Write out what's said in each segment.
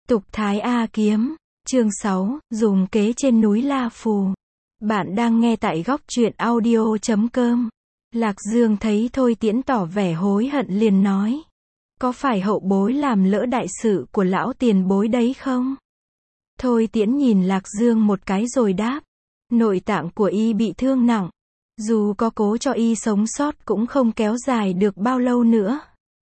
Tục Thái A Kiếm, chương 6, dùng kế trên núi La Phù. Bạn đang nghe tại góc truyện audio.com. Lạc Dương thấy Thôi Tiễn tỏ vẻ hối hận liền nói. Có phải hậu bối làm lỡ đại sự của lão tiền bối đấy không? Thôi Tiễn nhìn Lạc Dương một cái rồi đáp. Nội tạng của y bị thương nặng. Dù có cố cho y sống sót cũng không kéo dài được bao lâu nữa.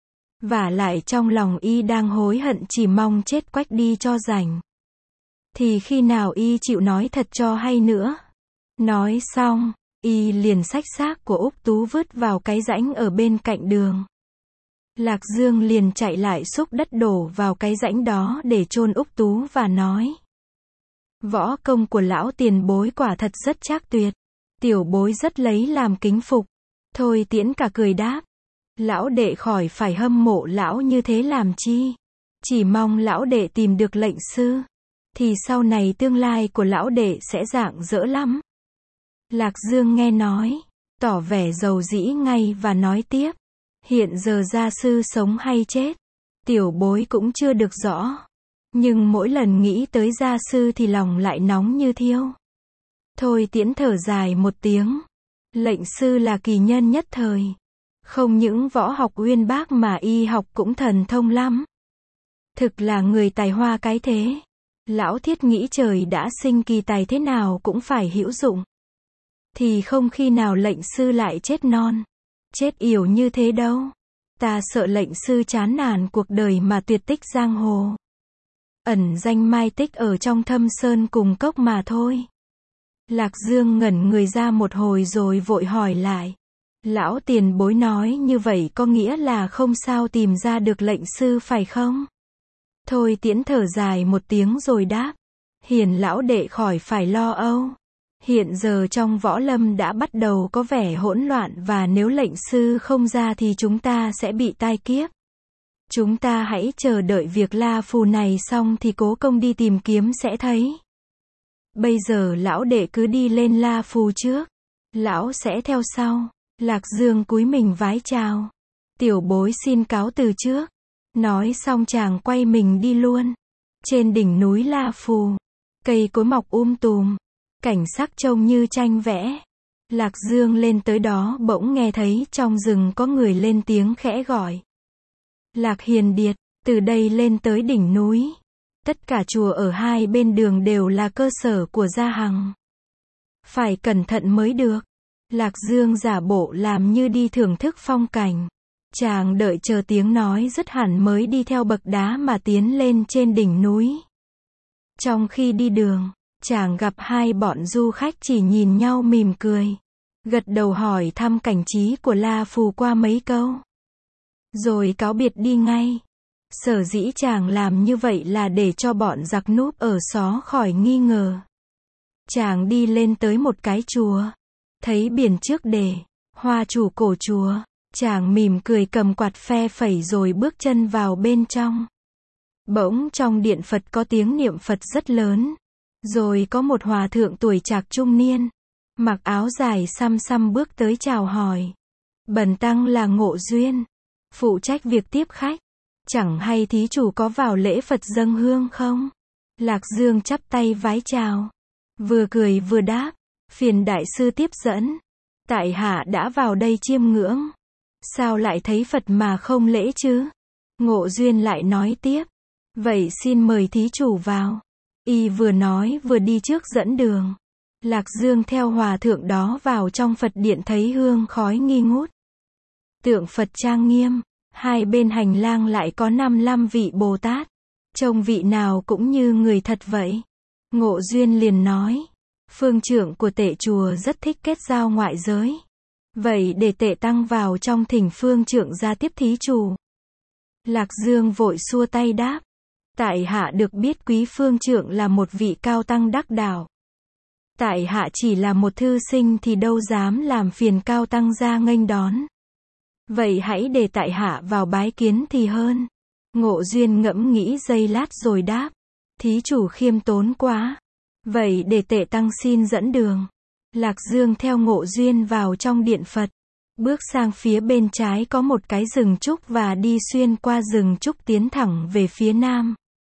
Vả lại trong lòng y đang hối hận chỉ mong chết quách đi cho rảnh. Thì khi nào y chịu nói thật cho hay nữa. Nói xong, y liền xách xác của Úc Tú vứt vào cái rãnh ở bên cạnh đường. Lạc Dương liền chạy lại xúc đất đổ vào cái rãnh đó để chôn Úc Tú và nói. Võ công của lão tiền bối quả thật rất trác tuyệt. Tiểu bối rất lấy làm kính phục. Thôi Tiễn cả cười đáp. Lão đệ khỏi phải hâm mộ lão như thế làm chi. Chỉ mong lão đệ tìm được lệnh sư. Thì sau này tương lai của lão đệ sẽ rạng rỡ lắm. Lạc Dương nghe nói. Tỏ vẻ giàu dĩ ngay và nói tiếp. Hiện giờ gia sư sống hay chết. Tiểu bối cũng chưa được rõ. Nhưng mỗi lần nghĩ tới gia sư thì lòng lại nóng như thiêu. Thôi Tiễn thở dài một tiếng. Lệnh sư là kỳ nhân nhất thời. Không những võ học uyên bác mà y học cũng thần thông lắm. Thực là người tài hoa cái thế. Lão thiết nghĩ trời đã sinh kỳ tài thế nào cũng phải hữu dụng. Thì không khi nào lệnh sư lại chết non. Chết yểu như thế đâu. Ta sợ lệnh sư chán nản cuộc đời mà tuyệt tích giang hồ. Ẩn danh mai tích ở trong thâm sơn cùng cốc mà thôi. Lạc Dương ngẩn người ra một hồi rồi vội hỏi lại. Lão tiền bối nói như vậy có nghĩa là không sao tìm ra được lệnh sư phải không? Thôi Tiễn thở dài một tiếng rồi đáp. Hiền lão đệ khỏi phải lo âu. Hiện giờ trong võ lâm đã bắt đầu có vẻ hỗn loạn và nếu lệnh sư không ra thì chúng ta sẽ bị tai kiếp. Chúng ta hãy chờ đợi việc La Phù này xong thì cố công đi tìm kiếm sẽ thấy. Bây giờ lão đệ cứ đi lên La Phù trước. Lão sẽ theo sau. Lạc Dương cúi mình vái chào. Tiểu bối xin cáo từ trước. Nói xong chàng quay mình đi luôn. Trên đỉnh núi La Phù. Cây cối mọc tùm. Cảnh sắc trông như tranh vẽ. Lạc Dương lên tới đó bỗng nghe thấy trong rừng có người lên tiếng khẽ gọi. Lạc Hiền Điệt, từ đây lên tới đỉnh núi. Tất cả chùa ở hai bên đường đều là cơ sở của gia hằng. Phải cẩn thận mới được. Lạc Dương giả bộ làm như đi thưởng thức phong cảnh. Chàng đợi chờ tiếng nói dứt hẳn mới đi theo bậc đá mà tiến lên trên đỉnh núi. Trong khi đi đường, chàng gặp hai bọn du khách chỉ nhìn nhau mỉm cười. Gật đầu hỏi thăm cảnh trí của La Phù qua mấy câu. Rồi cáo biệt đi ngay. Sở dĩ chàng làm như vậy là để cho bọn giặc núp ở xó khỏi nghi ngờ. Chàng đi lên tới một cái chùa. Thấy biển trước đề, hoa chủ cổ chùa. Chàng mỉm cười cầm quạt phe phẩy rồi bước chân vào bên trong. Bỗng trong điện Phật có tiếng niệm Phật rất lớn. Rồi có một hòa thượng tuổi trạc trung niên. Mặc áo dài xăm xăm bước tới chào hỏi. Bần tăng là Ngộ Duyên. Phụ trách việc tiếp khách. Chẳng hay thí chủ có vào lễ Phật dâng hương không? Lạc Dương chắp tay vái chào. Vừa cười vừa đáp. Phiền đại sư tiếp dẫn. Tại hạ đã vào đây chiêm ngưỡng. Sao lại thấy Phật mà không lễ chứ? Ngộ Duyên lại nói tiếp. Vậy xin mời thí chủ vào. Y vừa nói vừa đi trước dẫn đường. Lạc Dương theo hòa thượng đó vào trong Phật điện thấy hương khói nghi ngút. Tượng Phật trang nghiêm. Hai bên hành lang lại có 55 vị Bồ Tát. Trông vị nào cũng như người thật vậy. Ngộ Duyên liền nói. Phương trưởng của Tệ chùa rất thích kết giao ngoại giới. Vậy để Tệ tăng vào trong thỉnh phương trưởng ra tiếp thí chủ. Lạc Dương vội xua tay đáp. Tại hạ được biết quý phương trưởng là một vị cao tăng đắc đạo. Tại hạ chỉ là một thư sinh thì đâu dám làm phiền cao tăng ra nghênh đón. Vậy hãy để tại hạ vào bái kiến thì hơn. Ngộ Duyên ngẫm nghĩ giây lát rồi đáp. Thí chủ khiêm tốn quá. Vậy để Tệ tăng xin dẫn đường. Lạc Dương theo Ngộ Duyên vào trong điện Phật. Bước sang phía bên trái có một cái rừng trúc và đi xuyên qua rừng trúc tiến thẳng về phía nam.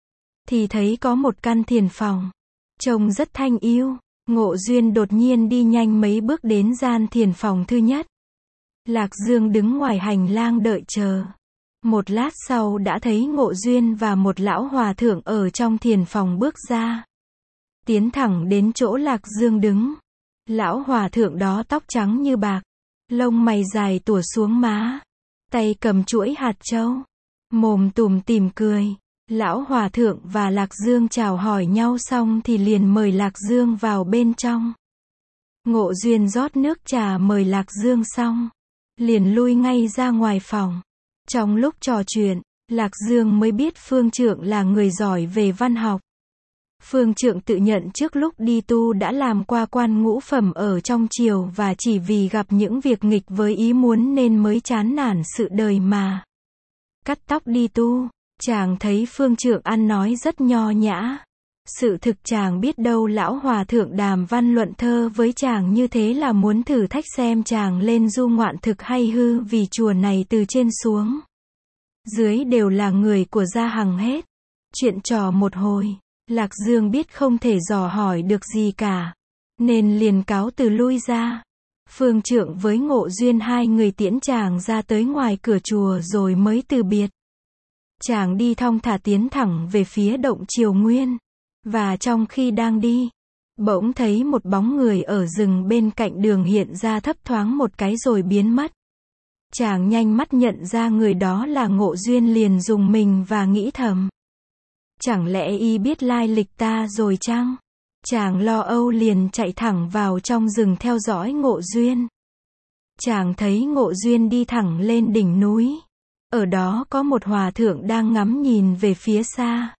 thì thấy có một căn thiền phòng. Trông rất thanh yêu. Ngộ Duyên đột nhiên đi nhanh mấy bước đến gian thiền phòng thứ nhất. Lạc Dương đứng ngoài hành lang đợi chờ. Một lát sau đã thấy Ngộ Duyên và một lão hòa thượng ở trong thiền phòng bước ra. Tiến thẳng đến chỗ Lạc Dương đứng. Lão hòa thượng đó tóc trắng như bạc, lông mày dài tủa xuống má, tay cầm chuỗi hạt châu, mồm tủm tỉm cười. Lão hòa thượng và Lạc Dương chào hỏi nhau xong thì liền mời Lạc Dương vào bên trong. Ngộ Duyên rót nước trà mời Lạc Dương xong, liền lui ngay ra ngoài phòng. Trong lúc trò chuyện, Lạc Dương mới biết Phương Trượng là người giỏi về văn học. Phương Trượng tự nhận trước lúc đi tu đã làm qua quan ngũ phẩm ở trong triều và chỉ vì gặp những việc nghịch với ý muốn nên mới chán nản sự đời mà cắt tóc đi tu. Chàng thấy Phương Trượng ăn nói rất nho nhã. Sự thực chàng biết đâu lão hòa thượng đàm văn luận thơ với chàng như thế là muốn thử thách xem chàng lên du ngoạn thực hay hư, vì chùa này từ trên xuống dưới đều là người của Gia Hằng hết. Chuyện trò một hồi, Lạc Dương biết không thể dò hỏi được gì cả, nên liền cáo từ lui ra. Phương Trượng với Ngộ Duyên hai người tiễn chàng ra tới ngoài cửa chùa rồi mới từ biệt. Chàng đi thong thả tiến thẳng về phía động Triều Nguyên. Và trong khi đang đi, bỗng thấy một bóng người ở rừng bên cạnh đường hiện ra thấp thoáng một cái rồi biến mất. Chàng nhanh mắt nhận ra người đó là Ngộ Duyên liền rùng mình và nghĩ thầm. Chẳng lẽ y biết lai lịch ta rồi chăng? Chàng lo âu liền chạy thẳng vào trong rừng theo dõi Ngộ Duyên. Chàng thấy Ngộ Duyên đi thẳng lên đỉnh núi. Ở đó có một hòa thượng đang ngắm nhìn về phía xa.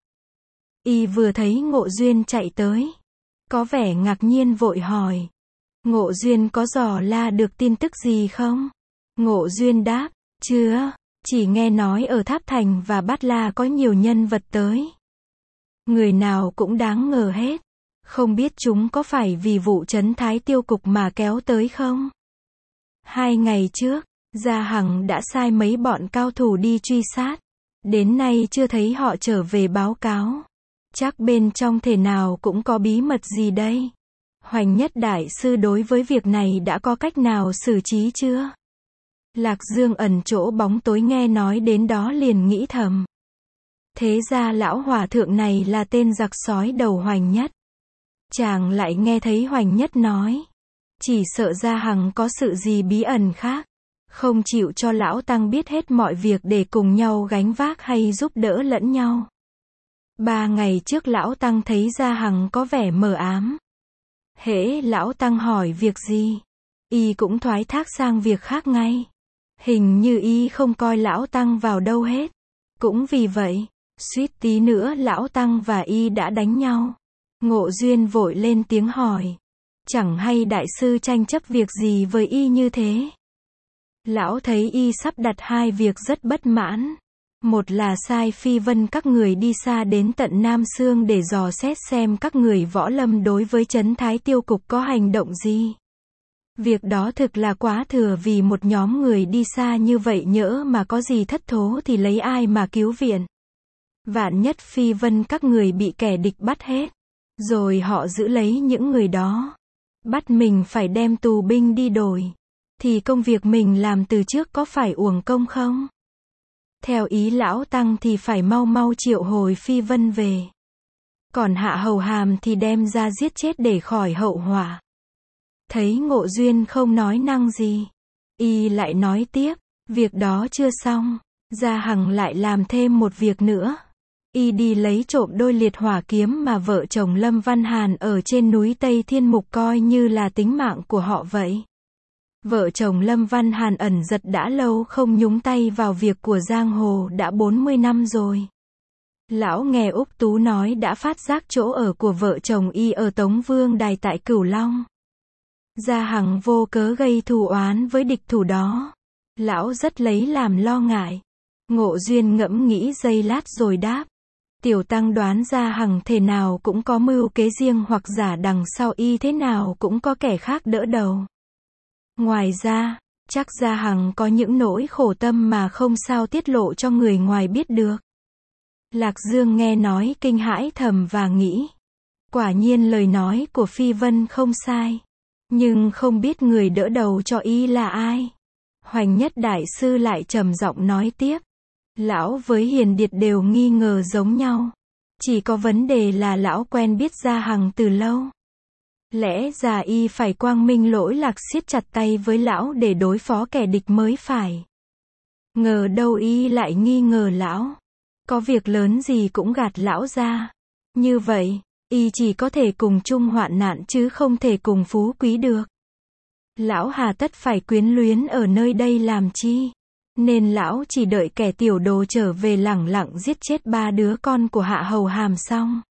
Y vừa thấy Ngộ Duyên chạy tới, có vẻ ngạc nhiên vội hỏi. Ngộ Duyên có dò la được tin tức gì không? Ngộ Duyên đáp, chưa, chỉ nghe nói ở Tháp Thành và Bát La có nhiều nhân vật tới. Người nào cũng đáng ngờ hết. Không biết chúng có phải vì vụ trấn Thái Tiêu Cục mà kéo tới không? 2 ngày trước, Gia Hằng đã sai mấy bọn cao thủ đi truy sát. Đến nay chưa thấy họ trở về báo cáo. Chắc bên trong thể nào cũng có bí mật gì đây. Hoành Nhất Đại Sư đối với việc này đã có cách nào xử trí chưa? Lạc Dương ẩn chỗ bóng tối nghe nói đến đó liền nghĩ thầm. Thế ra lão hòa thượng này là tên giặc sói đầu Hoành Nhất. Chàng lại nghe thấy Hoành Nhất nói. Chỉ sợ Gia Hằng có sự gì bí ẩn khác. Không chịu cho lão tăng biết hết mọi việc để cùng nhau gánh vác hay giúp đỡ lẫn nhau. 3 ngày trước lão tăng thấy Gia Hằng có vẻ mờ ám. Hễ lão tăng hỏi việc gì, y cũng thoái thác sang việc khác ngay. Hình như y không coi lão tăng vào đâu hết. Cũng vì vậy, suýt tí nữa lão tăng và y đã đánh nhau. Ngộ Duyên vội lên tiếng hỏi. Chẳng hay đại sư tranh chấp việc gì với y như thế? Lão thấy y sắp đặt 2 việc rất bất mãn. Một là sai Phi Vân các người đi xa đến tận Nam Xương để dò xét xem các người võ lâm đối với trấn Thái Tiêu Cục có hành động gì. Việc đó thực là quá thừa, vì một nhóm người đi xa như vậy nhỡ mà có gì thất thố thì lấy ai mà cứu viện. Vạn nhất Phi Vân các người bị kẻ địch bắt hết, rồi họ giữ lấy những người đó, bắt mình phải đem tù binh đi đổi, thì công việc mình làm từ trước có phải uổng công không? Theo ý lão tăng thì phải mau mau triệu hồi Phi Vân về. Còn Hạ Hầu Hàm thì đem ra giết chết để khỏi hậu họa. Thấy Ngộ Duyên không nói năng gì, y lại nói tiếp, việc đó chưa xong, Gia Hằng lại làm thêm một việc nữa. Y đi lấy trộm đôi liệt hỏa kiếm mà vợ chồng Lâm Văn Hàn ở trên núi Tây Thiên Mục coi như là tính mạng của họ vậy. Vợ chồng Lâm Văn Hàn ẩn giật đã lâu không nhúng tay vào việc của giang hồ đã 40 năm rồi. Lão nghe Úc Tú nói đã phát giác chỗ ở của vợ chồng y ở Tống Vương Đài tại Cửu Long. Gia Hằng vô cớ gây thù oán với địch thủ đó. Lão rất lấy làm lo ngại. Ngộ Duyên ngẫm nghĩ giây lát rồi đáp. Tiểu tăng đoán Gia Hằng thế nào cũng có mưu kế riêng, hoặc giả đằng sau y thế nào cũng có kẻ khác đỡ đầu. Ngoài ra, chắc Gia Hằng có những nỗi khổ tâm mà không sao tiết lộ cho người ngoài biết được. Lạc Dương nghe nói kinh hãi thầm và nghĩ. Quả nhiên lời nói của Phi Vân không sai. Nhưng không biết người đỡ đầu cho y là ai. Hoành Nhất Đại Sư lại trầm giọng nói tiếp. Lão với Hiền Điệt đều nghi ngờ giống nhau. Chỉ có vấn đề là lão quen biết Gia Hằng từ lâu. Lẽ ra y phải quang minh lỗi lạc siết chặt tay với lão để đối phó kẻ địch mới phải. Ngờ đâu y lại nghi ngờ lão. Có việc lớn gì cũng gạt lão ra. Như vậy, y chỉ có thể cùng chung hoạn nạn chứ không thể cùng phú quý được. Lão hà tất phải quyến luyến ở nơi đây làm chi. Nên lão chỉ đợi kẻ tiểu đồ trở về lẳng lặng giết chết 3 đứa con của Hạ Hầu Hàm xong.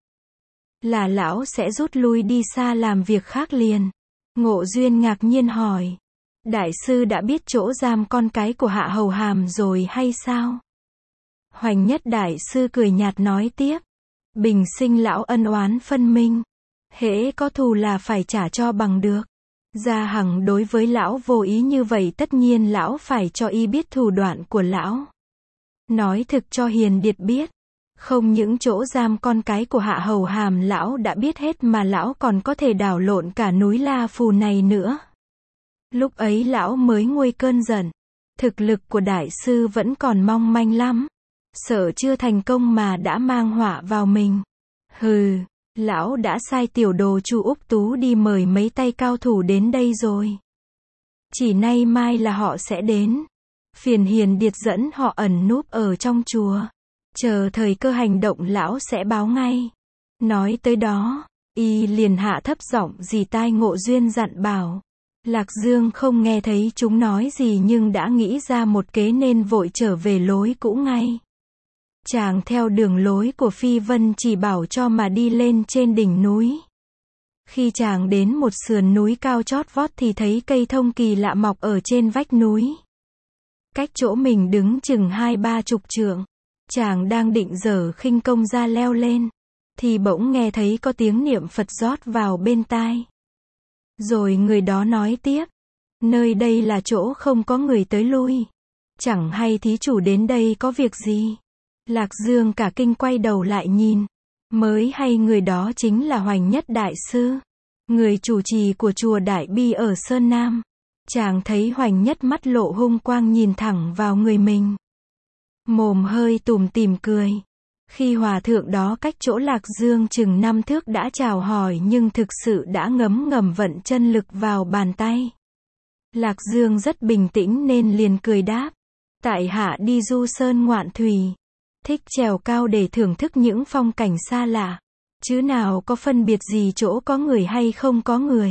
Là lão sẽ rút lui đi xa làm việc khác liền. Ngộ Duyên ngạc nhiên hỏi. Đại sư đã biết chỗ giam con cái của Hạ Hầu Hàm rồi hay sao? Hoành Nhất Đại Sư cười nhạt nói tiếp. Bình sinh lão ân oán phân minh. Hễ có thù là phải trả cho bằng được. Gia Hằng đối với lão vô ý như vậy tất nhiên lão phải cho y biết thủ đoạn của lão. Nói thực cho Hiền Điệt biết. Không những chỗ giam con cái của Hạ Hầu Hàm lão đã biết hết mà lão còn có thể đảo lộn cả núi La Phù này nữa. Lúc ấy lão mới nguôi cơn giận. Thực lực của đại sư vẫn còn mong manh lắm. Sợ chưa thành công mà đã mang họa vào mình. Hừ, lão đã sai tiểu đồ Chu Úc Tú đi mời mấy tay cao thủ đến đây rồi. Chỉ nay mai là họ sẽ đến. Phiền Hiền Điệt dẫn họ ẩn núp ở trong chùa. Chờ thời cơ hành động lão sẽ báo ngay. Nói tới đó, y liền hạ thấp giọng dì tai Ngộ Duyên dặn bảo. Lạc Dương không nghe thấy chúng nói gì nhưng đã nghĩ ra một kế nên vội trở về lối cũ ngay. Chàng theo đường lối của Phi Vân chỉ bảo cho mà đi lên trên đỉnh núi. Khi chàng đến một sườn núi cao chót vót thì thấy cây thông kỳ lạ mọc ở trên vách núi. Cách chỗ mình đứng chừng 20-30 trượng. Chàng đang định giở khinh công ra leo lên. Thì bỗng nghe thấy có tiếng niệm Phật rót vào bên tai. Rồi người đó nói tiếp. Nơi đây là chỗ không có người tới lui. Chẳng hay thí chủ đến đây có việc gì. Lạc Dương cả kinh quay đầu lại nhìn. Mới hay người đó chính là Hoành Nhất Đại Sư. Người chủ trì của chùa Đại Bi ở Sơn Nam. Chàng thấy Hoành Nhất mắt lộ hung quang nhìn thẳng vào người mình. Mồm hơi tủm tỉm cười. Khi hòa thượng đó cách chỗ Lạc Dương chừng 5 thước đã chào hỏi nhưng thực sự đã ngấm ngầm vận chân lực vào bàn tay. Lạc Dương rất bình tĩnh nên liền cười đáp. Tại hạ đi du sơn ngoạn thủy. Thích trèo cao để thưởng thức những phong cảnh xa lạ. Chứ nào có phân biệt gì chỗ có người hay không có người.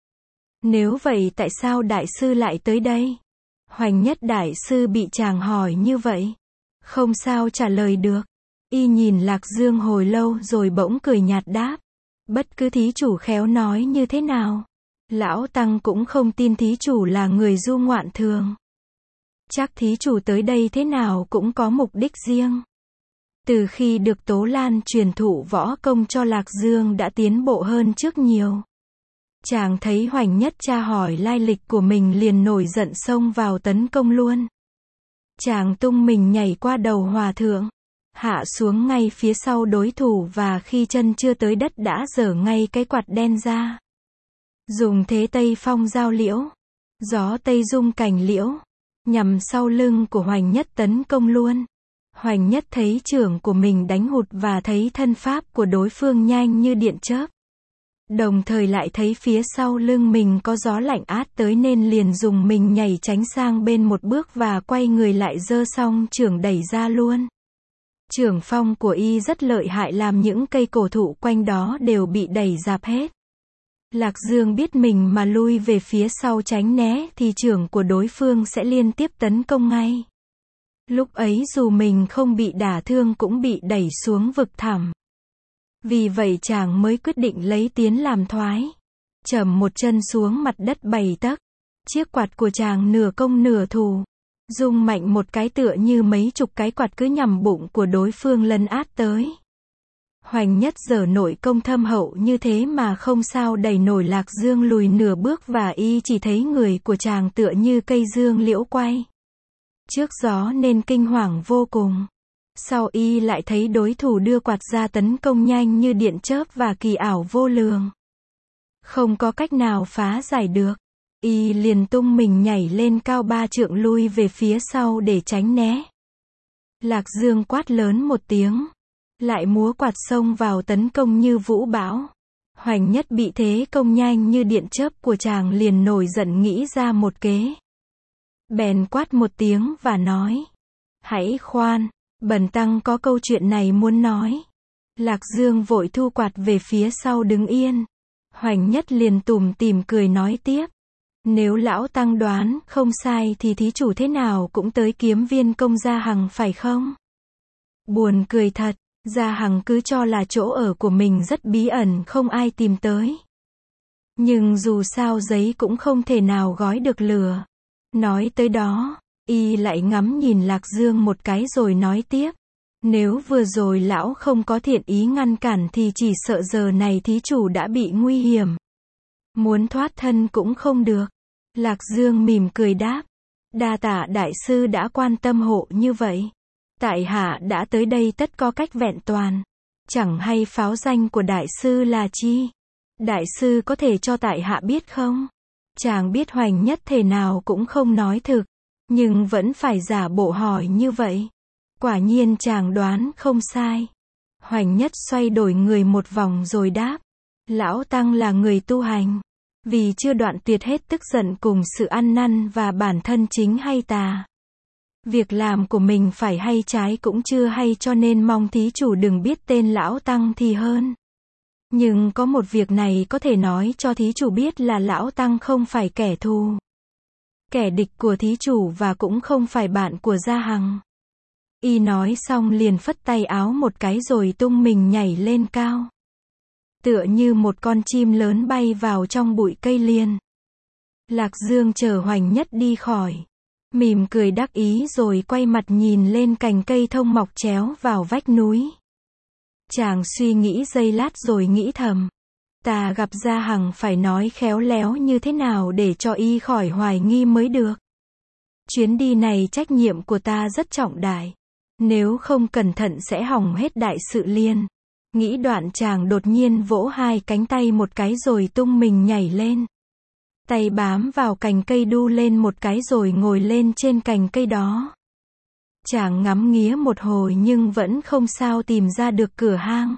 Nếu vậy tại sao đại sư lại tới đây? Hoành Nhất Đại Sư bị chàng hỏi như vậy. Không sao trả lời được. Y nhìn Lạc Dương hồi lâu rồi bỗng cười nhạt đáp. Bất cứ thí chủ khéo nói như thế nào. Lão Tăng cũng không tin thí chủ là người du ngoạn thường. Chắc thí chủ tới đây thế nào cũng có mục đích riêng. Từ khi được Tố Lan truyền thụ võ công cho Lạc Dương đã tiến bộ hơn trước nhiều. Chàng thấy Hoành Nhất tra hỏi lai lịch của mình liền nổi giận xông vào tấn công luôn. Chàng tung mình nhảy qua đầu hòa thượng. Hạ xuống ngay phía sau đối thủ và khi chân chưa tới đất đã giở ngay cái quạt đen ra. Dùng thế Tây Phong giao liễu. Gió Tây rung cành liễu. Nhằm sau lưng của Hoành Nhất tấn công luôn. Hoành Nhất thấy trưởng của mình đánh hụt và thấy thân pháp của đối phương nhanh như điện chớp. Đồng thời lại thấy phía sau lưng mình có gió lạnh át tới nên liền dùng mình nhảy tránh sang bên một bước và quay người lại giơ xong chưởng đẩy ra luôn. Chưởng phong của y rất lợi hại làm những cây cổ thụ quanh đó đều bị đẩy rạp hết. Lạc Dương biết mình mà lui về phía sau tránh né thì chưởng của đối phương sẽ liên tiếp tấn công ngay. Lúc ấy dù mình không bị đả thương cũng bị đẩy xuống vực thẳm. Vì vậy chàng mới quyết định lấy tiến làm thoái. Chầm một chân xuống mặt đất 7 tấc. Chiếc quạt của chàng nửa công nửa thủ. Rung mạnh một cái tựa như mấy chục cái quạt cứ nhằm bụng của đối phương lấn át tới. Hoành Nhất giở nội công thâm hậu như thế mà không sao đẩy nổi Lạc Dương lùi nửa bước và y chỉ thấy người của chàng tựa như cây dương liễu quay trước gió nên kinh hoàng vô cùng. Sau y lại thấy đối thủ đưa quạt ra tấn công nhanh như điện chớp và kỳ ảo vô lường. Không có cách nào phá giải được. Y liền tung mình nhảy lên cao 3 trượng lui về phía sau để tránh né. Lạc Dương quát lớn một tiếng. Lại múa quạt xông vào tấn công như vũ bão. Hoành Nhất bị thế công nhanh như điện chớp của chàng liền nổi giận nghĩ ra một kế. Bèn quát một tiếng và nói. Hãy khoan, bần tăng có câu chuyện này muốn nói. Lạc Dương vội thu quạt về phía sau đứng yên. Hoành Nhất liền tủm tỉm cười nói tiếp. Nếu lão tăng đoán không sai thì thí chủ thế nào cũng tới kiếm viên công Gia Hằng phải không? Buồn cười thật, Gia Hằng cứ cho là chỗ ở của mình rất bí ẩn không ai tìm tới. Nhưng dù sao giấy cũng không thể nào gói được lửa. Nói tới đó, y lại ngắm nhìn Lạc Dương một cái rồi nói tiếp. Nếu vừa rồi lão không có thiện ý ngăn cản thì chỉ sợ giờ này thí chủ đã bị nguy hiểm. Muốn thoát thân cũng không được. Lạc Dương mỉm cười đáp. Đa tạ đại sư đã quan tâm hộ như vậy. Tại hạ đã tới đây tất có cách vẹn toàn. Chẳng hay pháo danh của đại sư là chi? Đại sư có thể cho tại hạ biết không? Chàng biết Hoành Nhất thể nào cũng không nói thực. Nhưng vẫn phải giả bộ hỏi như vậy. Quả nhiên chàng đoán không sai. Hoành Nhất xoay đổi người một vòng rồi đáp. Lão Tăng là người tu hành. Vì chưa đoạn tuyệt hết tức giận cùng sự ăn năn và bản thân chính hay tà. Việc làm của mình phải hay trái cũng chưa hay cho nên mong thí chủ đừng biết tên Lão Tăng thì hơn. Nhưng có một việc này có thể nói cho thí chủ biết là Lão Tăng không phải kẻ thù. Kẻ địch của thí chủ và cũng không phải bạn của Gia Hằng. Y nói xong liền phất tay áo một cái rồi tung mình nhảy lên cao. Tựa như một con chim lớn bay vào trong bụi cây liền. Lạc Dương chờ Hoành Nhất đi khỏi. Mỉm cười đắc ý rồi quay mặt nhìn lên cành cây thông mọc chéo vào vách núi. Chàng suy nghĩ giây lát rồi nghĩ thầm. Ta gặp Gia Hằng phải nói khéo léo như thế nào để cho y khỏi hoài nghi mới được. Chuyến đi này trách nhiệm của ta rất trọng đại. Nếu không cẩn thận sẽ hỏng hết đại sự liền. Nghĩ đoạn chàng đột nhiên vỗ hai cánh tay một cái rồi tung mình nhảy lên. Tay bám vào cành cây đu lên một cái rồi ngồi lên trên cành cây đó. Chàng ngắm nghía một hồi nhưng vẫn không sao tìm ra được cửa hang.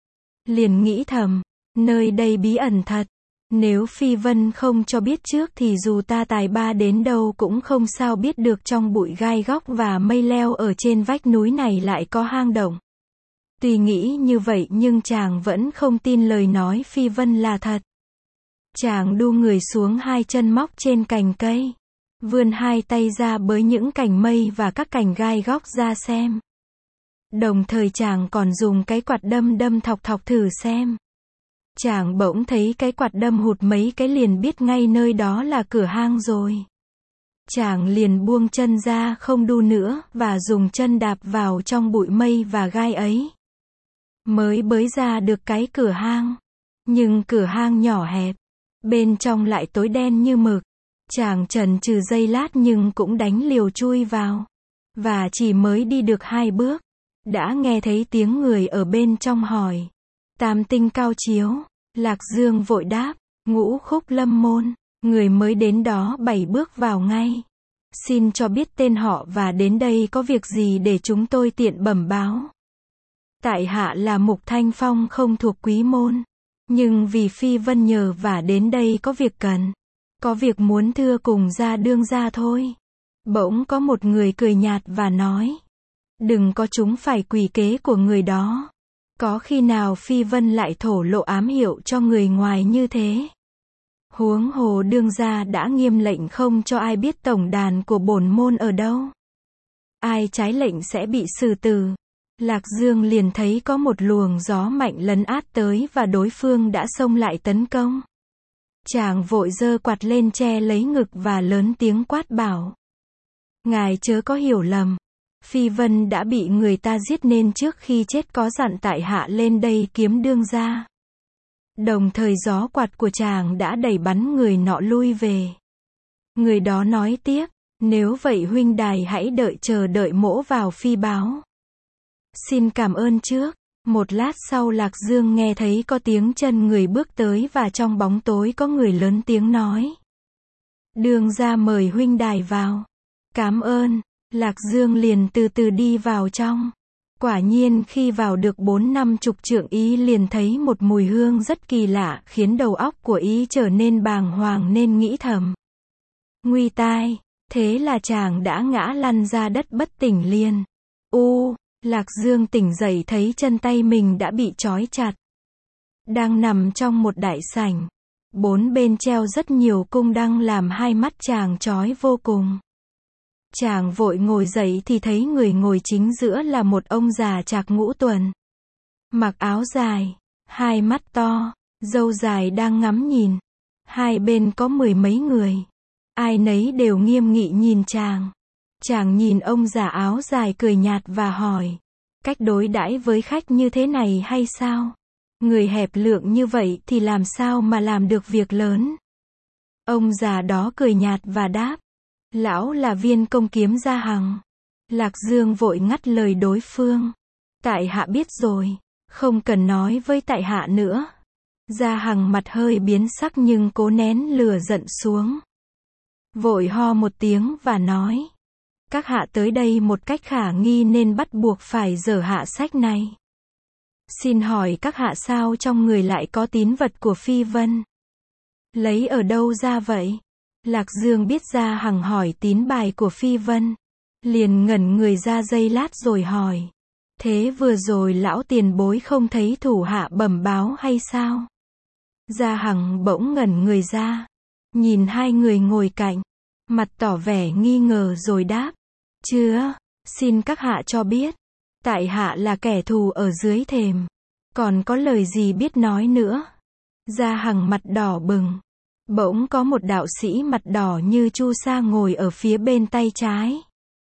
Liền nghĩ thầm, nơi đây bí ẩn thật. Nếu Phi Vân không cho biết trước thì dù ta tài ba đến đâu cũng không sao biết được trong bụi gai góc và mây leo ở trên vách núi này lại có hang động. Tuy nghĩ như vậy nhưng chàng vẫn không tin lời nói Phi Vân là thật. Chàng đu người xuống hai chân móc trên cành cây. Vươn hai tay ra bới những cành mây và các cành gai góc ra xem. Đồng thời chàng còn dùng cái quạt đâm thọc thọc thử xem. Chàng bỗng thấy cái quạt đâm hụt mấy cái liền biết ngay nơi đó là cửa hang rồi. Chàng liền buông chân ra không đu nữa và dùng chân đạp vào trong bụi mây và gai ấy. Mới bới ra được cái cửa hang. Nhưng cửa hang nhỏ hẹp. Bên trong lại tối đen như mực. Chàng chần chừ giây lát nhưng cũng đánh liều chui vào. Và chỉ mới đi được 2 bước. Đã nghe thấy tiếng người ở bên trong hỏi. Tam tinh cao chiếu. Lạc Dương vội đáp. Ngũ khúc lâm môn. Người mới đến đó 7 bước vào ngay. Xin cho biết tên họ và đến đây có việc gì để chúng tôi tiện bẩm báo. Tại hạ là Mục Thanh Phong không thuộc quý môn. Nhưng vì Phi Vân nhờ và đến đây có việc cần. Có việc muốn thưa cùng gia đương gia thôi. Bỗng có một người cười nhạt và nói. Đừng có chúng phải quỷ kế của người đó. Có khi nào Phi Vân lại thổ lộ ám hiệu cho người ngoài như thế? Huống hồ đương gia đã nghiêm lệnh không cho ai biết tổng đàn của bổn môn ở đâu. Ai trái lệnh sẽ bị xử tử. Lạc Dương liền thấy có một luồng gió mạnh lấn át tới và đối phương đã xông lại tấn công. Chàng vội giơ quạt lên che lấy ngực và lớn tiếng quát bảo. Ngài chớ có hiểu lầm. Phi Vân đã bị người ta giết nên trước khi chết có dặn tại hạ lên đây kiếm đương gia. Đồng thời gió quạt của chàng đã đẩy bắn người nọ lui về. Người đó nói tiếp, nếu vậy huynh đài hãy chờ đợi mỗ vào phi báo. Xin cảm ơn trước. Một lát sau Lạc Dương nghe thấy có tiếng chân người bước tới và trong bóng tối có người lớn tiếng nói. Đường ra mời huynh đài vào. Cảm ơn. Lạc Dương liền từ từ đi vào trong. Quả nhiên khi vào được 4-50 trượng ý liền thấy một mùi hương rất kỳ lạ khiến đầu óc của ý trở nên bàng hoàng nên nghĩ thầm. Nguy tai, thế là chàng đã ngã lăn ra đất bất tỉnh liền. Lạc Dương tỉnh dậy thấy chân tay mình đã bị trói chặt. Đang nằm trong một đại sảnh. 4 bên treo rất nhiều cung đăng làm hai mắt chàng chói vô cùng. Chàng vội ngồi dậy thì thấy người ngồi chính giữa là một ông già trạc ngũ tuần. Mặc áo dài, hai mắt to, râu dài đang ngắm nhìn. Hai bên có 10 mấy người. Ai nấy đều nghiêm nghị nhìn chàng. Chàng nhìn ông già áo dài cười nhạt và hỏi. Cách đối đãi với khách như thế này hay sao? Người hẹp lượng như vậy thì làm sao mà làm được việc lớn? Ông già đó cười nhạt và đáp. Lão là viên công kiếm Gia Hằng. Lạc Dương vội ngắt lời đối phương. Tại hạ biết rồi. Không cần nói với tại hạ nữa. Gia Hằng mặt hơi biến sắc nhưng cố nén lửa giận xuống. Vội ho một tiếng và nói. Các hạ tới đây một cách khả nghi nên bắt buộc phải dở hạ sách này. Xin hỏi các hạ sao trong người lại có tín vật của Phi Vân? Lấy ở đâu ra vậy? Lạc Dương biết Gia Hằng hỏi tín bài của Phi Vân. Liền ngẩn người ra giây lát rồi hỏi. Thế vừa rồi lão tiền bối không thấy thủ hạ bẩm báo hay sao? Gia Hằng bỗng ngẩn người ra. Nhìn hai người ngồi cạnh. Mặt tỏ vẻ nghi ngờ rồi đáp. Chưa, xin các hạ cho biết. Tại hạ là kẻ thù ở dưới thềm. Còn có lời gì biết nói nữa? Gia Hằng mặt đỏ bừng. Bỗng có một đạo sĩ mặt đỏ như chu sa ngồi ở phía bên tay trái.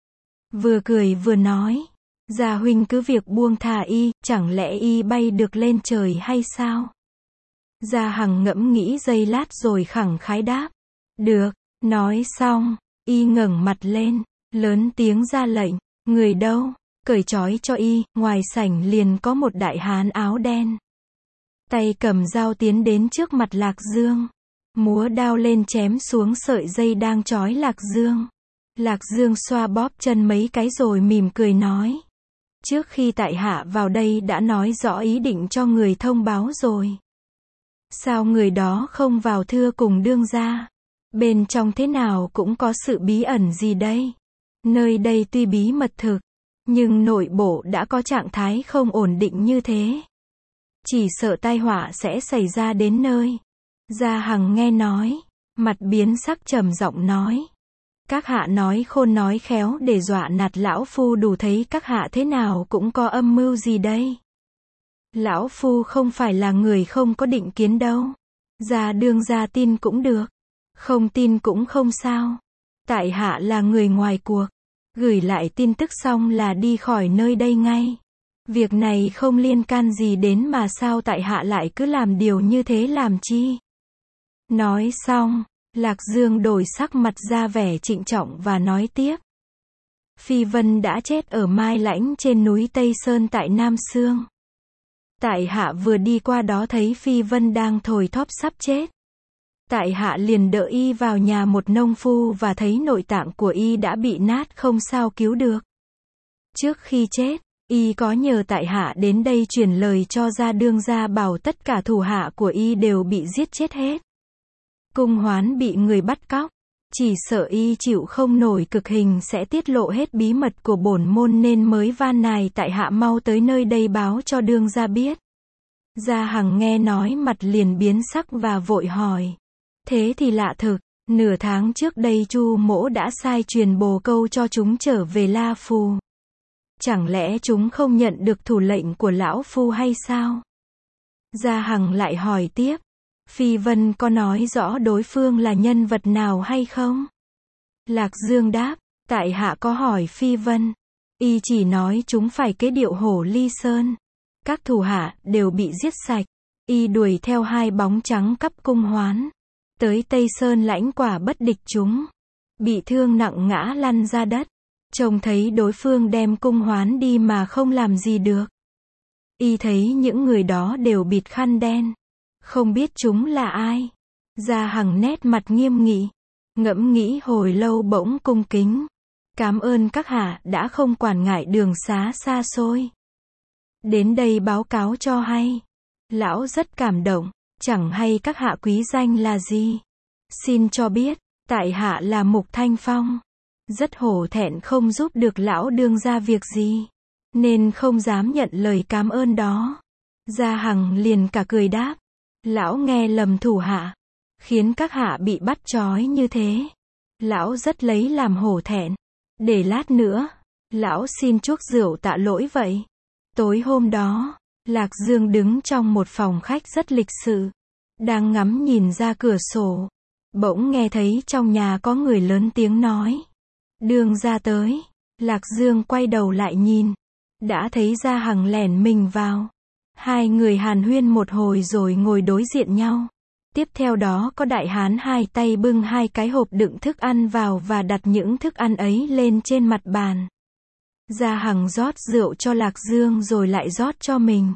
Vừa cười vừa nói. Gia huynh cứ việc buông thả y, chẳng lẽ y bay được lên trời hay sao? Gia Hằng ngẫm nghĩ giây lát rồi khẳng khái đáp. Được, nói xong, y ngẩng mặt lên, lớn tiếng ra lệnh. Người đâu? Cởi trói cho y. Ngoài sảnh liền có một đại hán áo đen. Tay cầm dao tiến đến trước mặt Lạc Dương. Múa đao lên chém xuống sợi dây đang trói Lạc Dương. Lạc Dương xoa bóp chân mấy cái rồi mỉm cười nói. Trước khi tại hạ vào đây đã nói rõ ý định cho người thông báo rồi. Sao người đó không vào thưa cùng đương gia? Bên trong thế nào cũng có sự bí ẩn gì đây? Nơi đây tuy bí mật thực, nhưng nội bộ đã có trạng thái không ổn định như thế. Chỉ sợ tai họa sẽ xảy ra đến nơi. Gia Hằng nghe nói, mặt biến sắc trầm giọng nói. Các hạ nói khôn nói khéo để dọa nạt lão phu, đủ thấy các hạ thế nào cũng có âm mưu gì đây. Lão phu không phải là người không có định kiến đâu. Gia đương gia tin cũng được, không tin cũng không sao. Tại hạ là người ngoài cuộc, gửi lại tin tức xong là đi khỏi nơi đây ngay. Việc này không liên can gì đến mà sao tại hạ lại cứ làm điều như thế làm chi? Nói xong, Lạc Dương đổi sắc mặt ra vẻ trịnh trọng và nói tiếp. Phi Vân đã chết ở Mai Lãnh trên núi Tây Sơn tại Nam Sương. Tại hạ vừa đi qua đó thấy Phi Vân đang thoi thóp sắp chết. Tại hạ liền đỡ y vào nhà một nông phu và thấy nội tạng của y đã bị nát không sao cứu được. Trước khi chết, y có nhờ tại hạ đến đây truyền lời cho Gia đương gia bảo tất cả thủ hạ của y đều bị giết chết hết. Cung Hoán bị người bắt cóc, chỉ sợ y chịu không nổi cực hình sẽ tiết lộ hết bí mật của bổn môn nên mới van nài tại hạ mau tới nơi đây báo cho đương gia biết. Gia Hằng nghe nói mặt liền biến sắc và vội hỏi. Thế thì lạ thực, nửa tháng trước đây Chu Mỗ đã sai truyền bồ câu cho chúng trở về La Phù. Chẳng lẽ chúng không nhận được thủ lệnh của lão phu hay sao? Gia Hằng lại hỏi tiếp. Phi Vân có nói rõ đối phương là nhân vật nào hay không? Lạc Dương đáp. Tại hạ có hỏi Phi Vân. Y chỉ nói chúng phải kế điệu Hổ Ly Sơn. Các thủ hạ đều bị giết sạch. Y đuổi theo hai bóng trắng cắp Cung Hoán. Tới Tây Sơn Lãnh quả bất địch chúng. Bị thương nặng ngã lăn ra đất. Trông thấy đối phương đem cung hoán đi mà không làm gì được. Y thấy những người đó đều bịt khăn đen. Không biết chúng là ai. Gia Hằng nét mặt nghiêm nghị. Ngẫm nghĩ hồi lâu bỗng cung kính. Cảm ơn các hạ đã không quản ngại đường xá xa xôi. Đến đây báo cáo cho hay. Lão rất cảm động. Chẳng hay các hạ quý danh là gì? Xin cho biết, tại hạ là Mục Thanh Phong. Rất hổ thẹn không giúp được lão đương gia việc gì, nên không dám nhận lời cảm ơn đó. Gia Hằng liền cả cười đáp. Lão nghe lầm thủ hạ, khiến các hạ bị bắt trói như thế. Lão rất lấy làm hổ thẹn. Để lát nữa, lão xin chuốc rượu tạ lỗi vậy. Tối hôm đó, Lạc Dương đứng trong một phòng khách rất lịch sự, đang ngắm nhìn ra cửa sổ. Bỗng nghe thấy trong nhà có người lớn tiếng nói. Đường ra tới. Lạc Dương quay đầu lại nhìn. Đã thấy Gia Hằng lẻn mình vào. Hai người hàn huyên một hồi rồi ngồi đối diện nhau. Tiếp theo đó có đại hán hai tay bưng hai cái hộp đựng thức ăn vào và đặt những thức ăn ấy lên trên mặt bàn. Gia Hằng rót rượu cho Lạc Dương rồi lại rót cho mình.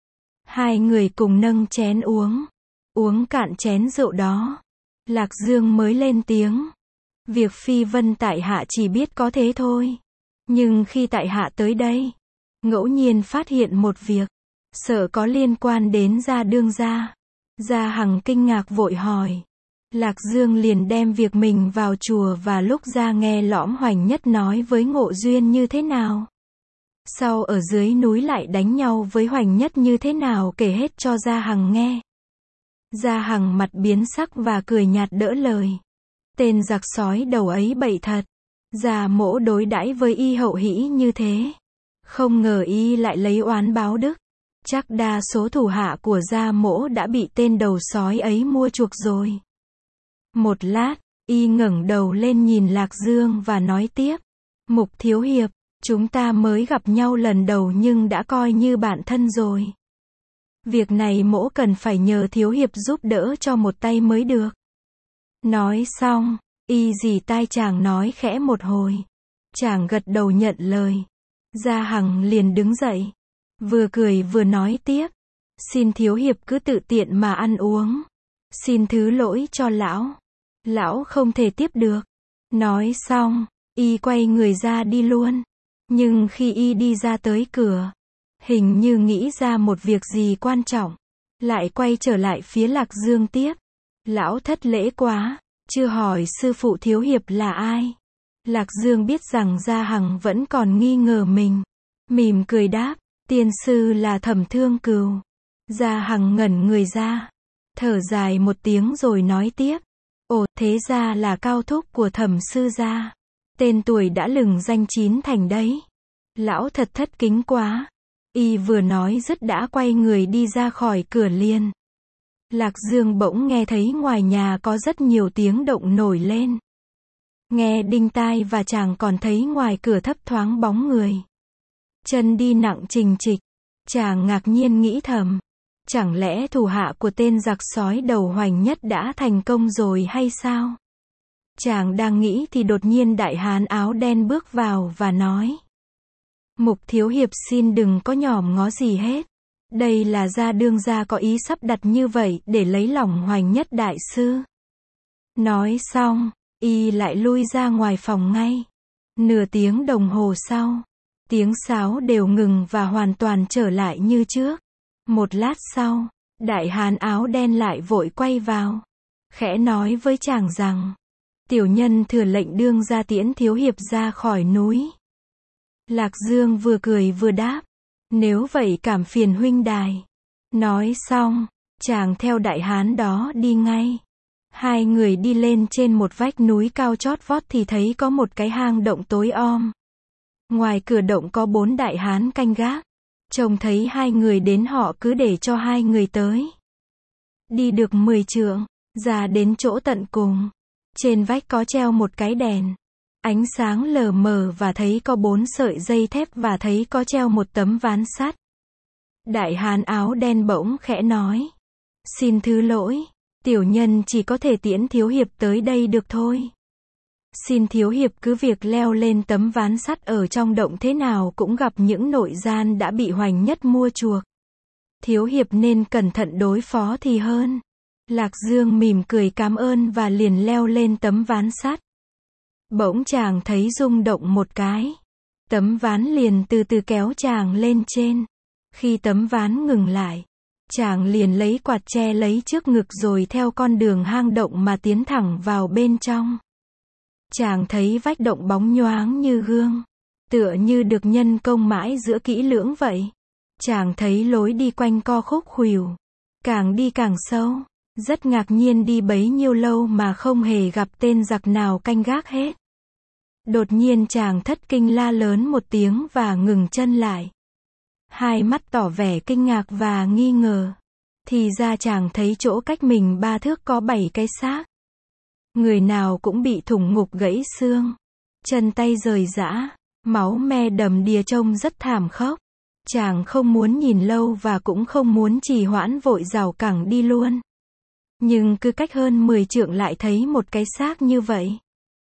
Hai người cùng nâng chén uống. Uống cạn chén rượu đó, Lạc Dương mới lên tiếng. Việc phi vân tại hạ chỉ biết có thế thôi. Nhưng khi tại hạ tới đây, ngẫu nhiên phát hiện một việc, sợ có liên quan đến Gia đương gia. Gia Hằng kinh ngạc vội hỏi. Lạc Dương liền đem việc mình vào chùa và lúc ra nghe Lõm Hoành Nhất nói với Ngộ Duyên như thế nào. Sau ở dưới núi lại đánh nhau với Hoành Nhất như thế nào kể hết cho Gia Hằng nghe. Gia Hằng mặt biến sắc và cười nhạt đỡ lời. Tên giặc sói đầu ấy bậy thật. Gia Mỗ đối đãi với y hậu hĩ như thế. Không ngờ y lại lấy oán báo đức. Chắc đa số thủ hạ của Gia Mỗ đã bị tên đầu sói ấy mua chuộc rồi. Một lát, y ngẩng đầu lên nhìn Lạc Dương và nói tiếp. Mục thiếu hiệp, chúng ta mới gặp nhau lần đầu nhưng đã coi như bạn thân rồi. Việc này mỗ cần phải nhờ thiếu hiệp giúp đỡ cho một tay mới được. Nói xong, y dì tai chàng nói khẽ một hồi. Chàng gật đầu nhận lời. Gia Hằng liền đứng dậy. Vừa cười vừa nói tiếp. Xin thiếu hiệp cứ tự tiện mà ăn uống. Xin thứ lỗi cho lão. Lão không thể tiếp được. Nói xong, y quay người ra đi luôn. Nhưng khi y đi ra tới cửa, hình như nghĩ ra một việc gì quan trọng. Lại quay trở lại phía Lạc Dương tiếp. Lão thất lễ quá, chưa hỏi sư phụ thiếu hiệp là ai. Lạc Dương biết rằng Gia Hằng vẫn còn nghi ngờ mình. Mỉm cười đáp, tiên sư là Thẩm Thương Cừu. Gia Hằng ngẩn người ra. Thở dài một tiếng rồi nói tiếp. Ồ, thế ra là cao thúc của Thẩm sư gia. Tên tuổi đã lừng danh chín thành đấy. Lão thật thất kính quá. Y vừa nói dứt đã quay người đi ra khỏi cửa liền. Lạc Dương bỗng nghe thấy ngoài nhà có rất nhiều tiếng động nổi lên. Nghe đinh tai và chàng còn thấy ngoài cửa thấp thoáng bóng người. Chân đi nặng trình trịch. Chàng ngạc nhiên nghĩ thầm. Chẳng lẽ thủ hạ của tên giặc sói đầu Hoành Nhất đã thành công rồi hay sao? Chàng đang nghĩ thì đột nhiên đại hán áo đen bước vào và nói. Mục thiếu hiệp xin đừng có nhòm ngó gì hết. Đây là Gia đương gia có ý sắp đặt như vậy để lấy lòng Hoành Nhất đại sư. Nói xong, y lại lui ra ngoài phòng ngay. Nửa tiếng đồng hồ sau, tiếng sáo đều ngừng và hoàn toàn trở lại như trước. Một lát sau, đại hán áo đen lại vội quay vào. Khẽ nói với chàng rằng, tiểu nhân thừa lệnh đương gia tiễn thiếu hiệp ra khỏi núi. Lạc Dương vừa cười vừa đáp. Nếu vậy cảm phiền huynh đài. Nói xong, chàng theo đại hán đó đi ngay. Hai người đi lên trên một vách núi cao chót vót thì thấy có một cái hang động tối om. Ngoài cửa động có 4 đại hán canh gác. Trông thấy hai người đến họ cứ để cho hai người tới. Đi được 10 trượng, ra đến chỗ tận cùng. Trên vách có treo một cái đèn. Ánh sáng lờ mờ và thấy có 4 sợi dây thép và thấy có treo một tấm ván sắt. Đại hán áo đen bỗng khẽ nói. Xin thứ lỗi, tiểu nhân chỉ có thể tiễn thiếu hiệp tới đây được thôi. Xin thiếu hiệp cứ việc leo lên tấm ván sắt ở trong động thế nào cũng gặp những nội gian đã bị Hoành Nhất mua chuộc. Thiếu hiệp nên cẩn thận đối phó thì hơn. Lạc Dương mỉm cười cảm ơn và liền leo lên tấm ván sắt. Bỗng chàng thấy rung động một cái. Tấm ván liền từ từ kéo chàng lên trên. Khi tấm ván ngừng lại, chàng liền lấy quạt che lấy trước ngực rồi theo con đường hang động mà tiến thẳng vào bên trong. Chàng thấy vách động bóng nhoáng như gương, tựa như được nhân công mãi giữa kỹ lưỡng vậy. Chàng thấy lối đi quanh co khúc khuỷu, càng đi càng sâu, rất ngạc nhiên đi bấy nhiêu lâu mà không hề gặp tên giặc nào canh gác hết. Đột nhiên chàng thất kinh la lớn một tiếng và ngừng chân lại. Hai mắt tỏ vẻ kinh ngạc và nghi ngờ. Thì ra chàng thấy chỗ cách mình 3 thước có 7 cái xác. Người nào cũng bị thủng ngục gãy xương, chân tay rời rã, máu me đầm đìa trông rất thảm khốc. Chàng không muốn nhìn lâu và cũng không muốn trì hoãn vội rảo cẳng đi luôn. Nhưng cứ cách hơn 10 trượng lại thấy một cái xác như vậy.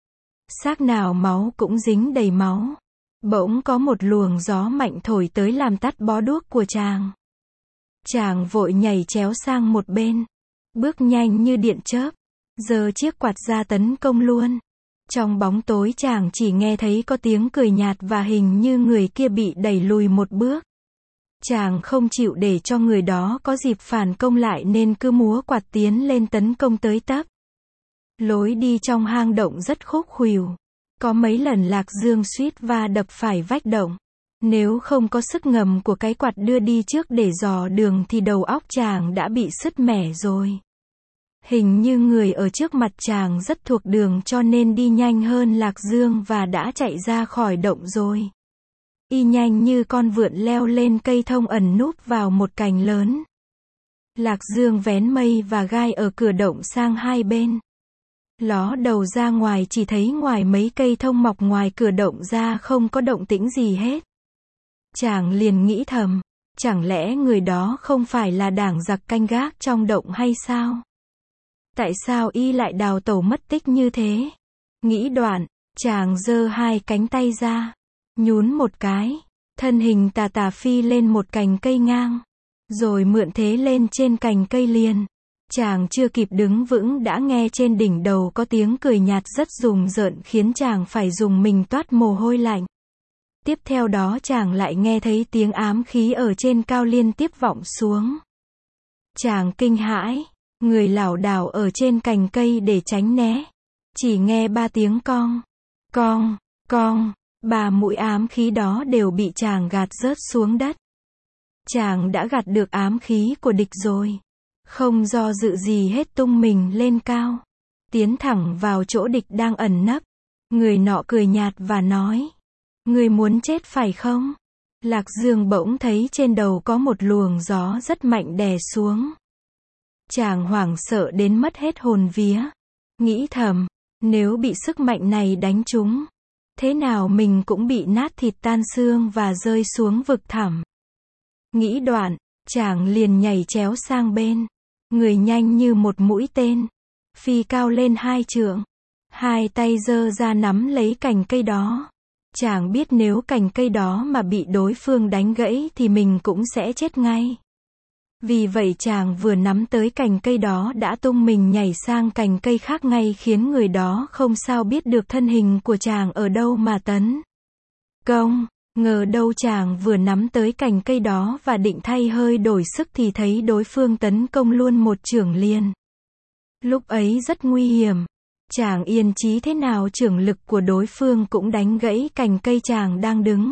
Xác nào máu cũng dính đầy máu. Bỗng có một luồng gió mạnh thổi tới làm tắt bó đuốc của chàng. Chàng vội nhảy chéo sang một bên, bước nhanh như điện chớp, giơ chiếc quạt ra tấn công luôn. Trong bóng tối chàng chỉ nghe thấy có tiếng cười nhạt và hình như người kia bị đẩy lùi một bước. Chàng không chịu để cho người đó có dịp phản công lại nên cứ múa quạt tiến lên tấn công tới tấp. Lối đi trong hang động rất khúc khuỷu. Có mấy lần Lạc Dương suýt va đập phải vách động. Nếu không có sức ngầm của cái quạt đưa đi trước để dò đường thì đầu óc chàng đã bị sứt mẻ rồi. Hình như người ở trước mặt chàng rất thuộc đường cho nên đi nhanh hơn Lạc Dương và đã chạy ra khỏi động rồi. Y nhanh như con vượn leo lên cây thông ẩn núp vào một cành lớn. Lạc Dương vén mây và gai ở cửa động sang hai bên. Ló đầu ra ngoài chỉ thấy ngoài mấy cây thông mọc ngoài cửa động ra không có động tĩnh gì hết. Chàng liền nghĩ thầm, chẳng lẽ người đó không phải là đảng giặc canh gác trong động hay sao? Tại sao y lại đào tẩu mất tích như thế? Nghĩ đoạn, chàng giơ hai cánh tay ra, nhún một cái, thân hình tà tà phi lên một cành cây ngang, rồi mượn thế lên trên cành cây liền. Chàng chưa kịp đứng vững đã nghe trên đỉnh đầu có tiếng cười nhạt rất rùng rợn khiến chàng phải dùng mình toát mồ hôi lạnh. Tiếp theo đó chàng lại nghe thấy tiếng ám khí ở trên cao liên tiếp vọng xuống. Chàng kinh hãi, người lảo đảo ở trên cành cây để tránh né. Chỉ nghe 3 tiếng cong, cong, cong, 3 mũi ám khí đó đều bị chàng gạt rớt xuống đất. Chàng đã gạt được ám khí của địch rồi. Không do dự gì hết tung mình lên cao, tiến thẳng vào chỗ địch đang ẩn nấp. Người nọ cười nhạt và nói, người muốn chết phải không? Lạc Dương bỗng thấy trên đầu có một luồng gió rất mạnh đè xuống. Chàng hoảng sợ đến mất hết hồn vía. Nghĩ thầm, nếu bị sức mạnh này đánh trúng, thế nào mình cũng bị nát thịt tan xương và rơi xuống vực thẳm. Nghĩ đoạn, chàng liền nhảy chéo sang bên. Người nhanh như một mũi tên, phi cao lên 2 trượng, hai tay giơ ra nắm lấy cành cây đó. Chàng biết nếu cành cây đó mà bị đối phương đánh gãy thì mình cũng sẽ chết ngay. Vì vậy chàng vừa nắm tới cành cây đó đã tung mình nhảy sang cành cây khác ngay khiến người đó không sao biết được thân hình của chàng ở đâu mà tấn công. Ngờ đâu chàng vừa nắm tới cành cây đó và định thay hơi đổi sức thì thấy đối phương tấn công luôn một chưởng liền. Lúc ấy rất nguy hiểm. Chàng yên chí thế nào chưởng lực của đối phương cũng đánh gãy cành cây chàng đang đứng.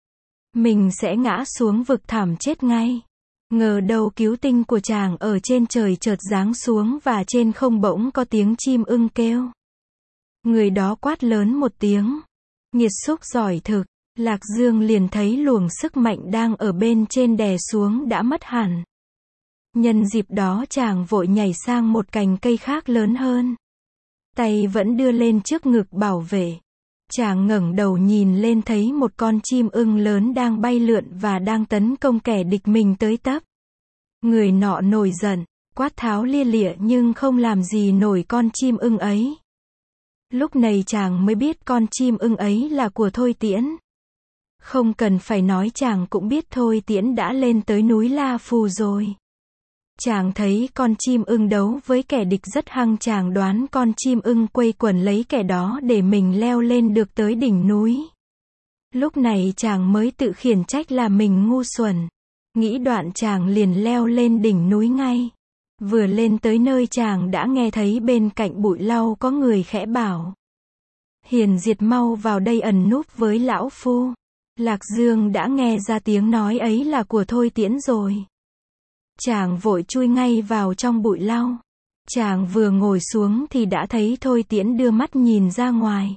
Mình sẽ ngã xuống vực thẳm chết ngay. Ngờ đâu cứu tinh của chàng ở trên trời chợt giáng xuống và trên không bỗng có tiếng chim ưng kêu. Người đó quát lớn một tiếng. Nghiệt xúc giỏi thực. Lạc Dương liền thấy luồng sức mạnh đang ở bên trên đè xuống đã mất hẳn. Nhân dịp đó chàng vội nhảy sang một cành cây khác lớn hơn. Tay vẫn đưa lên trước ngực bảo vệ. Chàng ngẩng đầu nhìn lên thấy một con chim ưng lớn đang bay lượn và đang tấn công kẻ địch mình tới tấp. Người nọ nổi giận, quát tháo lia lịa nhưng không làm gì nổi con chim ưng ấy. Lúc này chàng mới biết con chim ưng ấy là của Thôi Tiễn. Không cần phải nói chàng cũng biết Thôi Tiễn đã lên tới núi La Phù rồi. Chàng thấy con chim ưng đấu với kẻ địch rất hăng, chàng đoán con chim ưng quây quần lấy kẻ đó để mình leo lên được tới đỉnh núi. Lúc này chàng mới tự khiển trách là mình ngu xuẩn. Nghĩ đoạn chàng liền leo lên đỉnh núi ngay. Vừa lên tới nơi chàng đã nghe thấy bên cạnh bụi lau có người khẽ bảo: Hiền Diệt mau vào đây ẩn núp với lão phu. Lạc Dương đã nghe ra tiếng nói ấy là của Thôi Tiễn rồi. Chàng vội chui ngay vào trong bụi lau. Chàng vừa ngồi xuống thì đã thấy Thôi Tiễn đưa mắt nhìn ra ngoài.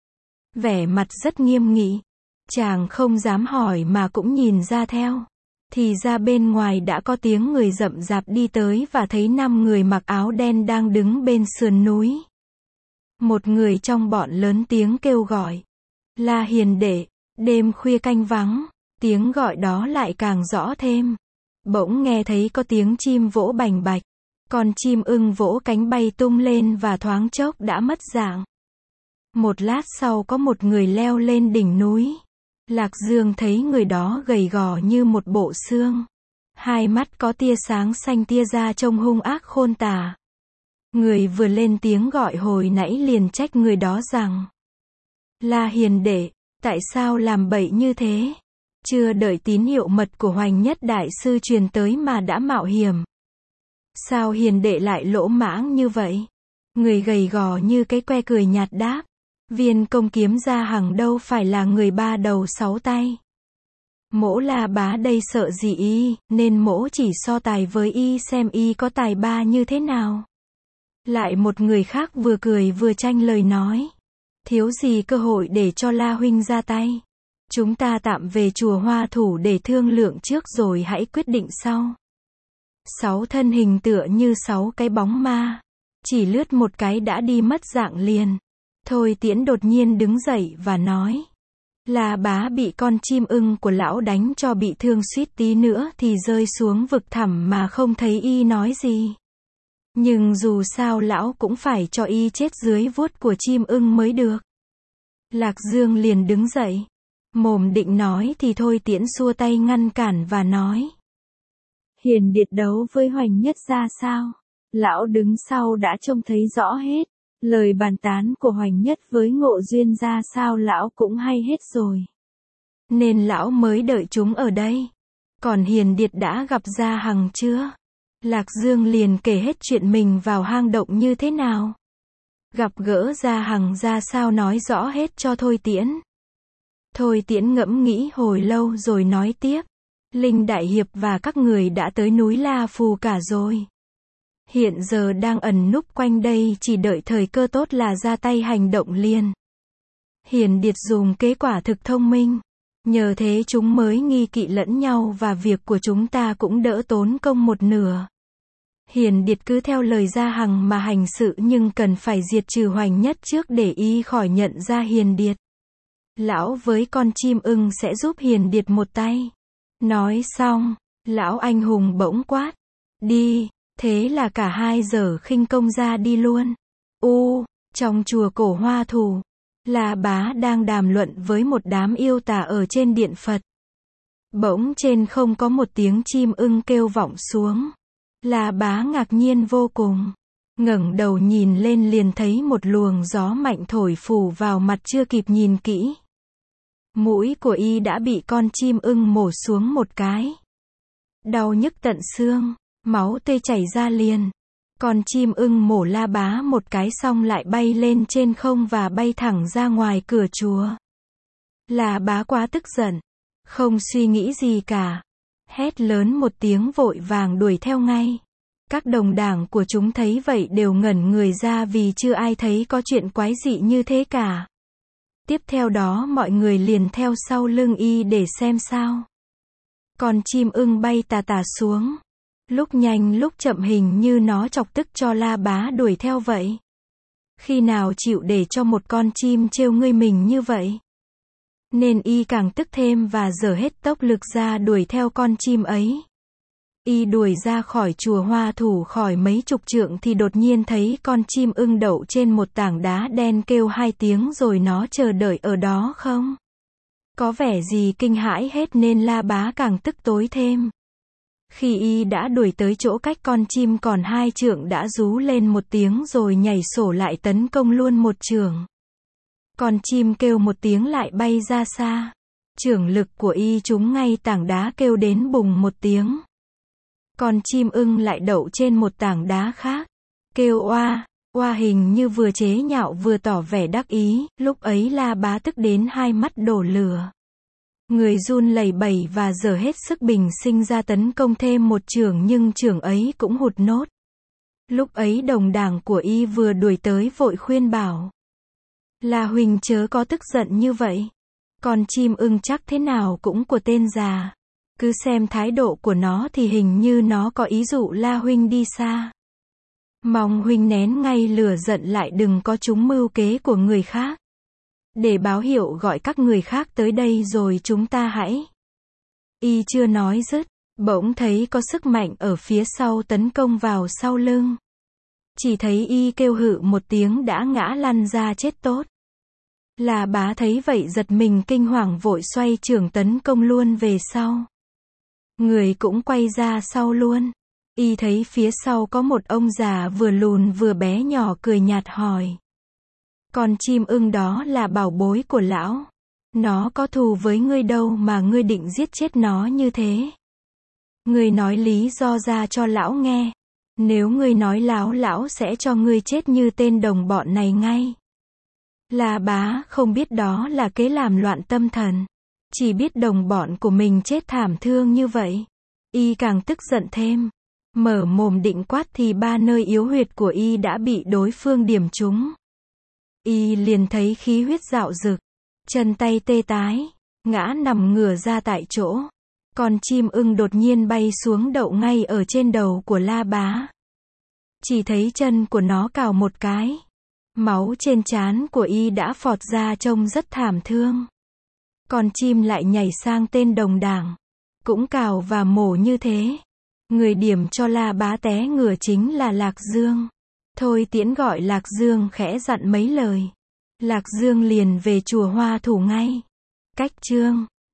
Vẻ mặt rất nghiêm nghị. Chàng không dám hỏi mà cũng nhìn ra theo. Thì ra bên ngoài đã có tiếng người rậm rạp đi tới và thấy 5 người mặc áo đen đang đứng bên sườn núi. Một người trong bọn lớn tiếng kêu gọi: La hiền đệ, đêm khuya canh vắng. Tiếng gọi đó lại càng rõ thêm. Bỗng nghe thấy có tiếng chim vỗ bành bạch. Con chim ưng vỗ cánh bay tung lên và thoáng chốc đã mất dạng. Một lát sau có một người leo lên đỉnh núi. Lạc Dương thấy người đó gầy gò như một bộ xương. Hai mắt có tia sáng xanh tia ra trông hung ác khôn tả. Người vừa lên tiếng gọi hồi nãy liền trách người đó rằng: La hiền đệ, tại sao làm bậy như thế? Chưa đợi tín hiệu mật của Hoành Nhất Đại Sư truyền tới mà đã mạo hiểm. Sao hiền đệ lại lỗ mãng như vậy? Người gầy gò như cái que cười nhạt đáp: Viên công kiếm Gia Hằng đâu phải là người 3 đầu 6 tay. Mỗ La Bá đây sợ gì y, nên mỗ chỉ so tài với y xem y có tài ba như thế nào. Lại một người khác vừa cười vừa tranh lời nói: Thiếu gì cơ hội để cho La huynh ra tay. Chúng ta tạm về chùa Hoa Thủ để thương lượng trước rồi hãy quyết định sau. 6 thân hình tựa như 6 cái bóng ma. Chỉ lướt một cái đã đi mất dạng liền. Thôi Tiễn đột nhiên đứng dậy và nói: La bá bị con chim ưng của lão đánh cho bị thương, suýt tí nữa thì rơi xuống vực thẳm mà không thấy y nói gì. Nhưng dù sao lão cũng phải cho y chết dưới vuốt của chim ưng mới được. Lạc Dương liền đứng dậy. Mồm định nói thì Thôi Tiễn xua tay ngăn cản và nói: Hiền Điệt đấu với Hoành Nhất ra sao? Lão đứng sau đã trông thấy rõ hết. Lời bàn tán của Hoành Nhất với Ngộ Duyên ra sao lão cũng hay hết rồi. Nên lão mới đợi chúng ở đây. Còn Hiền Điệt đã gặp Gia Hằng chưa? Lạc Dương liền kể hết chuyện mình vào hang động như thế nào. Gặp gỡ Gia Hằng ra sao nói rõ hết cho Thôi Tiễn. Thôi Tiễn ngẫm nghĩ hồi lâu rồi nói tiếp: Linh Đại Hiệp và các người đã tới núi La Phù cả rồi. Hiện giờ đang ẩn núp quanh đây chỉ đợi thời cơ tốt là ra tay hành động liền. Hiền Điệt dùng kế quả thực thông minh. Nhờ thế chúng mới nghi kỵ lẫn nhau và việc của chúng ta cũng đỡ tốn công một nửa. Hiền Điệt cứ theo lời Gia Hằng mà hành sự nhưng cần phải diệt trừ Hoành Nhất trước để y khỏi nhận ra Hiền Điệt. Lão với con chim ưng sẽ giúp Hiền Điệt một tay. Nói xong, lão anh hùng bỗng quát: Đi! Thế là cả hai giờ khinh công ra đi luôn. Trong chùa cổ Hoa Thủ, La Bá đang đàm luận với một đám yêu tà ở trên điện Phật. Bỗng trên không có một tiếng chim ưng kêu vọng xuống. La Bá ngạc nhiên vô cùng. Ngẩng đầu nhìn lên liền thấy một luồng gió mạnh thổi phủ vào mặt, chưa kịp nhìn kỹ. Mũi của y đã bị con chim ưng mổ xuống một cái. Đau nhức tận xương. Máu tươi chảy ra liền. Con chim ưng mổ La Bá một cái xong lại bay lên trên không và bay thẳng ra ngoài cửa chùa. La Bá quá tức giận. Không suy nghĩ gì cả. Hét lớn một tiếng vội vàng đuổi theo ngay. Các đồng đảng của chúng thấy vậy đều ngẩn người ra vì chưa ai thấy có chuyện quái dị như thế cả. Tiếp theo đó mọi người liền theo sau lưng y để xem sao. Con chim ưng bay tà tà xuống. Lúc nhanh lúc chậm hình như nó chọc tức cho La Bá đuổi theo vậy. Khi nào chịu để cho một con chim trêu ngươi mình như vậy? Nên y càng tức thêm và dở hết tốc lực ra đuổi theo con chim ấy. Y đuổi ra khỏi chùa Hoa Thủ khỏi mấy chục trượng thì đột nhiên thấy con chim ưng đậu trên một tảng đá đen kêu 2 tiếng rồi nó chờ đợi ở đó không có vẻ gì kinh hãi hết nên La Bá càng tức tối thêm. Khi y đã đuổi tới chỗ cách con chim còn 2 trượng đã rú lên một tiếng rồi nhảy sổ lại tấn công luôn một chưởng. Con chim kêu một tiếng lại bay ra xa. Chưởng lực của y trúng ngay tảng đá kêu đến bùng một tiếng. Con chim ưng lại đậu trên một tảng đá khác. Kêu oa, oa hình như vừa chế nhạo vừa tỏ vẻ đắc ý, lúc ấy La Bá tức đến 2 mắt đổ lửa. Người run lẩy bẩy và dở hết sức bình sinh ra tấn công thêm một chưởng nhưng chưởng ấy cũng hụt nốt. Lúc ấy đồng đảng của y vừa đuổi tới vội khuyên bảo. La huynh chớ có tức giận như vậy. Con chim ưng chắc thế nào cũng của tên già. Cứ xem thái độ của nó thì hình như nó có ý dụ La huynh đi xa. Mong huynh nén ngay lửa giận lại đừng có trúng mưu kế của người khác. Để báo hiệu gọi các người khác tới đây rồi chúng ta hãy. Y chưa nói dứt, bỗng thấy có sức mạnh ở phía sau tấn công vào sau lưng. Chỉ thấy y kêu hự một tiếng đã ngã lăn ra chết tốt. La Bá thấy vậy giật mình kinh hoàng vội xoay chưởng tấn công luôn về sau. Người cũng quay ra sau luôn. Y thấy phía sau có một ông già vừa lùn vừa bé nhỏ cười nhạt hỏi. Con chim ưng đó là bảo bối của lão. Nó có thù với ngươi đâu mà ngươi định giết chết nó như thế. Ngươi nói lý do ra cho lão nghe. Nếu ngươi nói láo lão sẽ cho ngươi chết như tên đồng bọn này ngay. La Bá không biết đó là kế làm loạn tâm thần. Chỉ biết đồng bọn của mình chết thảm thương như vậy. Y càng tức giận thêm. Mở mồm định quát thì 3 nơi yếu huyệt của y đã bị đối phương điểm trúng. Y liền thấy khí huyết rạo rực. Chân tay tê tái. Ngã nằm ngửa ra tại chỗ. Con chim ưng đột nhiên bay xuống đậu ngay ở trên đầu của La Bá. Chỉ thấy chân của nó cào một cái. Máu trên trán của y đã phọt ra trông rất thảm thương. Con chim lại nhảy sang tên đồng đảng. Cũng cào và mổ như thế. Người điểm cho La Bá té ngửa chính là Lạc Dương. Thôi Tiễn gọi Lạc Dương khẽ dặn mấy lời. Lạc Dương liền về chùa Hoa Thủ ngay. Cách chương